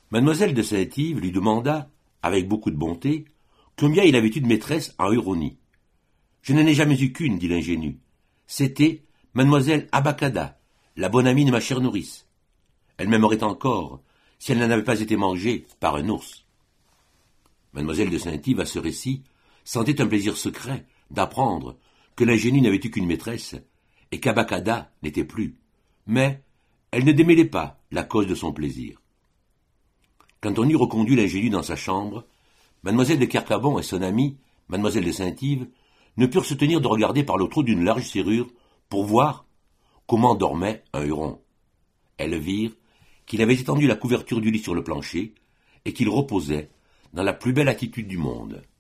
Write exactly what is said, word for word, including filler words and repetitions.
Mademoiselle de Saint-Yves lui demanda, avec beaucoup de bonté, combien il avait eu de maîtresses en Huronie. Je n'en ai jamais eu qu'une, dit l'ingénu. C'était mademoiselle Abacada, la bonne amie de ma chère nourrice. Elle m'aimerait encore, si elle n'en avait pas été mangée par un ours. Mademoiselle de Saint-Yves, à ce récit, sentait un plaisir secret d'apprendre que l'ingénu n'avait eu qu'une maîtresse, et qu'Abacada n'était plus. Mais elle ne démêlait pas la cause de son plaisir. Quand on eut reconduit l'ingénu dans sa chambre, mademoiselle de Kercabon et son amie, mademoiselle de Saint-Yves, ne purent se tenir de regarder par le trou d'une large serrure pour voir comment dormait un Huron. Elles virent qu'il avait étendu la couverture du lit sur le plancher et qu'il reposait dans la plus belle attitude du monde.